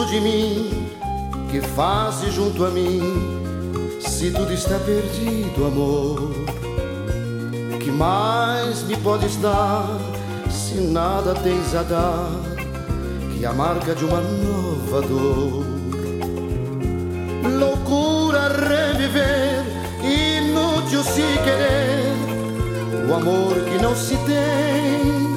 de mim que fazes junto a mim? Se tudo está perdido, amor, que mais me podes dar? Se nada tens a dar que a marca de uma nova dor. Loucura reviver, inútil se querer o amor que não se tem.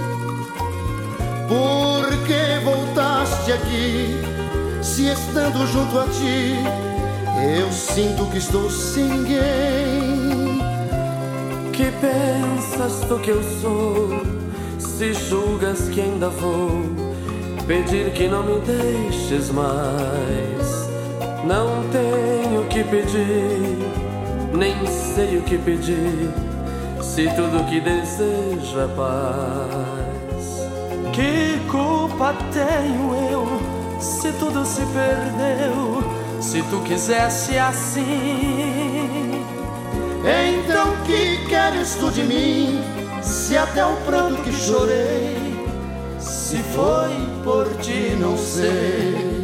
Por que voltaste aqui, se estando junto a ti eu sinto que estou sem ninguém? Que pensas tu que eu sou, se julgas que ainda vou pedir que não me deixes mais? Não tenho que pedir, nem sei o que pedir, se tudo que desejo é paz. Que culpa tenho eu, se tudo se perdeu, se tu quisesse assim? Então que queres tu de mim, se até o pranto que chorei, se foi por ti não sei.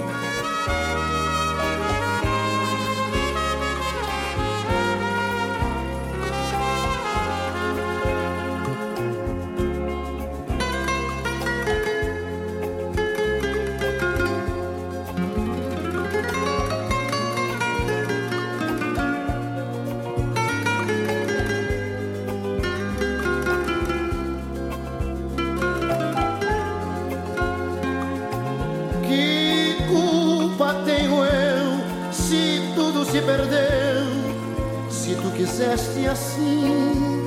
Se perdeu, se tu quiseste assim.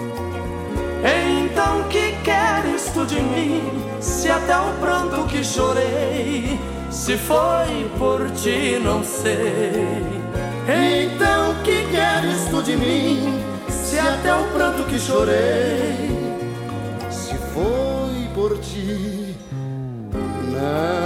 Então que queres tu de mim, se até o pranto que chorei, se foi por ti não sei. Então que queres tu de mim, se até o pranto que chorei, se foi por ti não